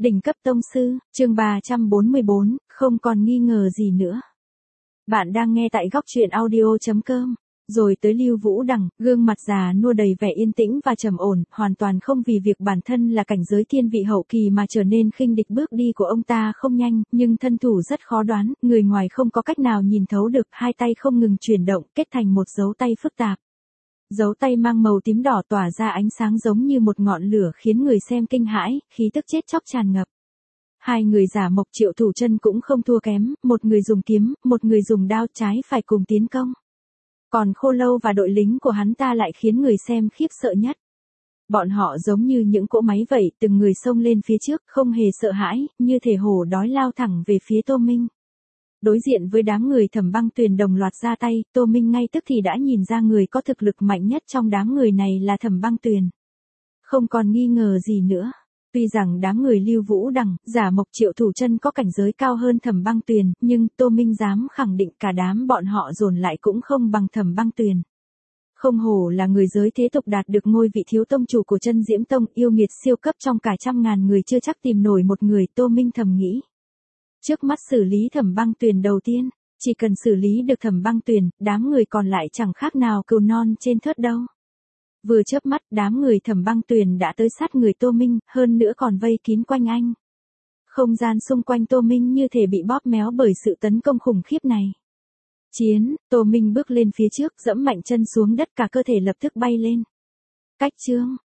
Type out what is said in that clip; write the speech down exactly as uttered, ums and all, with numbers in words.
Đỉnh cấp tông sư, chương ba trăm bốn mươi bốn, không còn nghi ngờ gì nữa. Bạn đang nghe tại góc truyện audio chấm com. Rồi tới Lưu Vũ Đằng, gương mặt già nua đầy vẻ yên tĩnh và trầm ổn, hoàn toàn không vì việc bản thân là cảnh giới thiên vị hậu kỳ mà trở nên khinh địch. Bước đi của ông ta không nhanh, nhưng thân thủ rất khó đoán, người ngoài không có cách nào nhìn thấu được, hai tay không ngừng chuyển động, kết thành một dấu tay phức tạp. Dấu tay mang màu tím đỏ tỏa ra ánh sáng giống như một ngọn lửa khiến người xem kinh hãi, khí tức chết chóc tràn ngập. Hai người giả Mộc Triệu Thủ Chân cũng không thua kém, một người dùng kiếm, một người dùng đao, trái phải cùng tiến công. Còn Khô Lâu và đội lính của hắn ta lại khiến người xem khiếp sợ nhất. Bọn họ giống như những cỗ máy vậy, từng người xông lên phía trước, không hề sợ hãi, như thể hổ đói lao thẳng về phía Tô Minh. Đối diện với đám người Thẩm Băng Tuyền đồng loạt ra tay, Tô Minh ngay tức thì đã nhìn ra người có thực lực mạnh nhất trong đám người này là Thẩm Băng Tuyền. Không còn nghi ngờ gì nữa. Tuy rằng đám người Lưu Vũ Đằng, giả Mộc Triệu Thủ Chân có cảnh giới cao hơn Thẩm Băng Tuyền, nhưng Tô Minh dám khẳng định cả đám bọn họ dồn lại cũng không bằng Thẩm Băng Tuyền. Không hổ là người giới thế tục đạt được ngôi vị thiếu tông chủ của Chân Diễm Tông, yêu nghiệt siêu cấp trong cả trăm ngàn người chưa chắc tìm nổi một người, Tô Minh thầm nghĩ. Trước mắt xử lý Thẩm Băng Tuyền đầu tiên, chỉ cần xử lý được Thẩm Băng Tuyền, đám người còn lại chẳng khác nào cừu non trên thớt đâu. Vừa chớp mắt, đám người Thẩm Băng Tuyền đã tới sát người Tô Minh, hơn nữa còn vây kín quanh anh. Không gian xung quanh Tô Minh như thể bị bóp méo bởi sự tấn công khủng khiếp này. Chiến, Tô Minh bước lên phía trước, giẫm mạnh chân xuống đất, cả cơ thể lập tức bay lên. Cách chương,